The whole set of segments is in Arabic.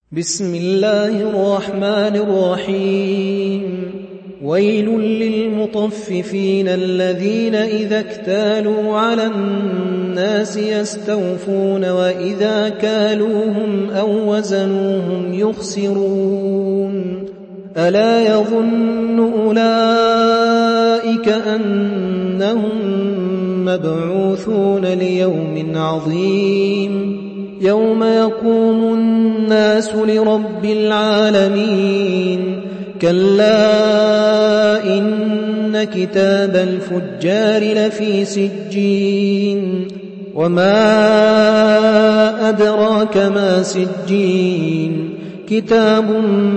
بسم الله الرحمن الرحيم ويل للمطففين الذين إذا اكتالوا على الناس يستوفون وإذا كالوهم أو وزنوهم يخسرون ألا يظن أولئك أنهم مبعوثون ليوم عظيم يوم يقوم الناس لرب العالمين كلا إن كتاب الفجار لفي سجين وما أدراك ما سجين كتاب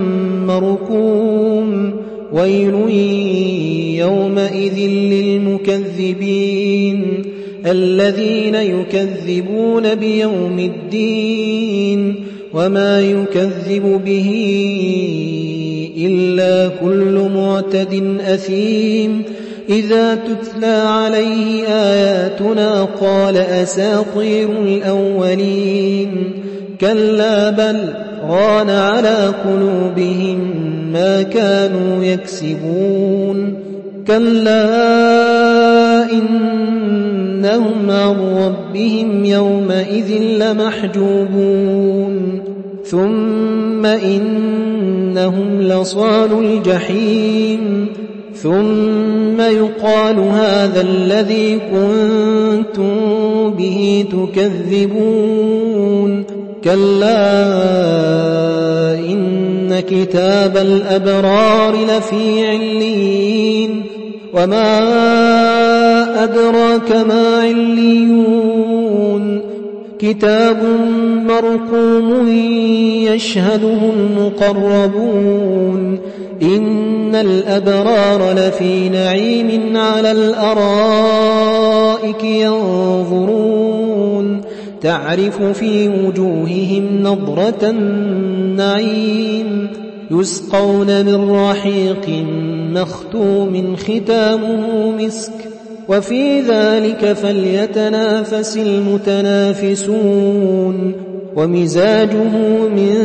مرقوم ويل يومئذ للمكذبين الذين يكذبون بيوم الدين وما يكذب به إلا كل معتد أثيم إذا تتلى عليه آياتنا قال أساطير الأولين كلا بل ران على قلوبهم ما كانوا يكسبون كلا إنهم عن ربهم يومئذ لمحجوبون ثم إنهم لصالوا الجحيم ثم يقال هذا الذي كنتم به تكذبون كلا إن كتاب الأبرار لفي عليين وما أدراك ما عليون كتاب مرقوم يشهده المقربون إن الأبرار لفي نعيم على الأرائك ينظرون تعرف في وجوههم نضرة النعيم يسقون من رحيق مختوم ختامه مسك وفي ذلك فليتنافس المتنافسون ومزاجه من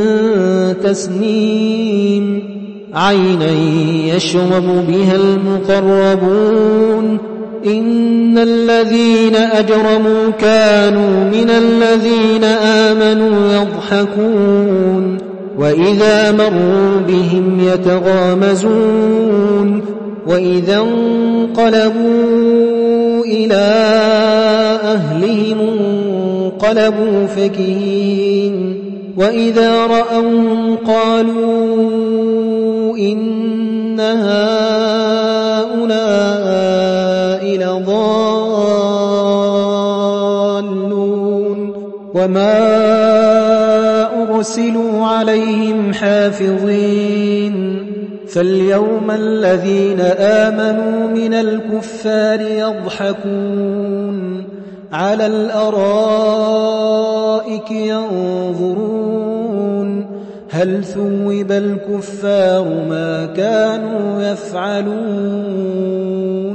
تسنيم عينا يشرب بها المقربون إن الذين أجرموا كانوا من الذين آمنوا يضحكون وإذا مروا بهم يتغامزون وإذا انقلبوا إلى أهلهم انقلبوا فكهين وإذا رأوهم قالوا إن هؤلاء لضالون وما أرسلوا عليهم حافظين فاليوم الذين آمنوا من الكفار يضحكون على الأرائك ينظرون هل ثوب الكفار ما كانوا يفعلون